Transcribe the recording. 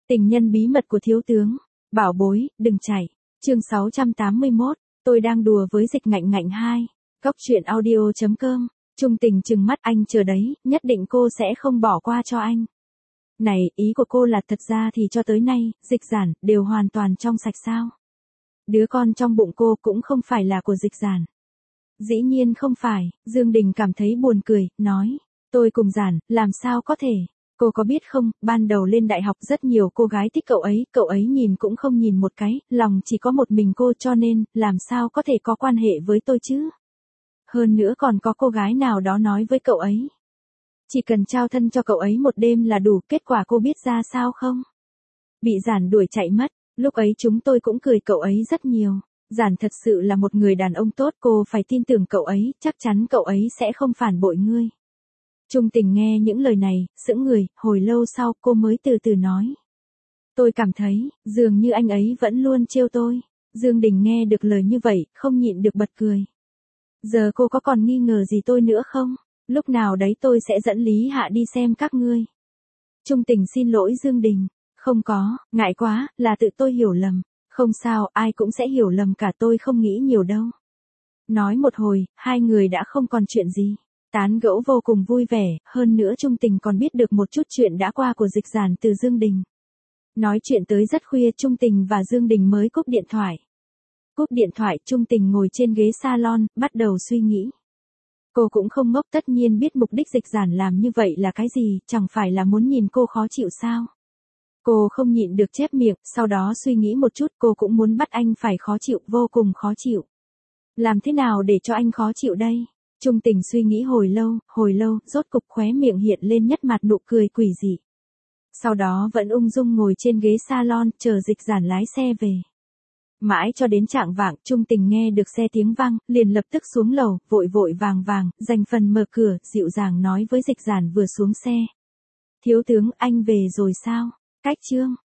Tình nhân bí mật của thiếu tướng. Bảo bối, đừng chạy. Chương 681. Tôi đang đùa với Dịch Ngạnh Ngạnh 2. Góc truyện audio.com. Trung Tình trừng mắt, anh chờ đấy, nhất định cô sẽ không bỏ qua cho anh. Này, ý của cô là thật ra thì cho tới nay, Dịch Giản đều hoàn toàn trong sạch sao? Đứa con trong bụng cô cũng không phải là của Dịch Giản. Dĩ nhiên không phải. Dương Đình cảm thấy buồn cười, nói. Tôi cùng Giản, làm sao có thể? Cô có biết không, ban đầu lên đại học rất nhiều cô gái thích cậu ấy nhìn cũng không nhìn một cái, lòng chỉ có một mình cô, cho nên, làm sao có thể có quan hệ với tôi chứ? Hơn nữa còn có cô gái nào đó nói với cậu ấy. Chỉ cần trao thân cho cậu ấy một đêm là đủ, kết quả cô biết ra sao không? Bị Giản đuổi chạy mất, lúc ấy chúng tôi cũng cười cậu ấy rất nhiều. Giản thật sự là một người đàn ông tốt, cô phải tin tưởng cậu ấy, chắc chắn cậu ấy sẽ không phản bội ngươi. Trung Tình nghe những lời này, sững người, hồi lâu sau cô mới từ từ nói. Tôi cảm thấy, dường như anh ấy vẫn luôn trêu tôi. Dương Đình nghe được lời như vậy, không nhịn được bật cười. Giờ cô có còn nghi ngờ gì tôi nữa không? Lúc nào đấy tôi sẽ dẫn Lý Hạ đi xem các ngươi. Trung Tình xin lỗi Dương Đình. Không có, ngại quá, là tự tôi hiểu lầm. Không sao, ai cũng sẽ hiểu lầm cả, tôi không nghĩ nhiều đâu. Nói một hồi, hai người đã không còn chuyện gì. Tán gẫu vô cùng vui vẻ, hơn nữa Trung Tình còn biết được một chút chuyện đã qua của Dịch Giản từ Dương Đình. Nói chuyện tới rất khuya, Trung Tình và Dương Đình mới cúp điện thoại. Cúp điện thoại, Trung Tình ngồi trên ghế salon, bắt đầu suy nghĩ. Cô cũng không ngốc, tất nhiên biết mục đích Dịch Giản làm như vậy là cái gì, chẳng phải là muốn nhìn cô khó chịu sao? Cô không nhịn được chép miệng, sau đó suy nghĩ một chút, cô cũng muốn bắt anh phải khó chịu, vô cùng khó chịu. Làm thế nào để cho anh khó chịu đây? Trung Tình suy nghĩ hồi lâu, rốt cục khóe miệng hiện lên nhất mặt nụ cười quỷ dị. Sau đó vẫn ung dung ngồi trên ghế salon, chờ Dịch Giản lái xe về. Mãi cho đến chạng vạng, Trung Tình nghe được xe tiếng vang, liền lập tức xuống lầu, vội vàng, dành phần mở cửa, dịu dàng nói với Dịch Giản vừa xuống xe. Thiếu tướng, anh về rồi sao? Cách chương.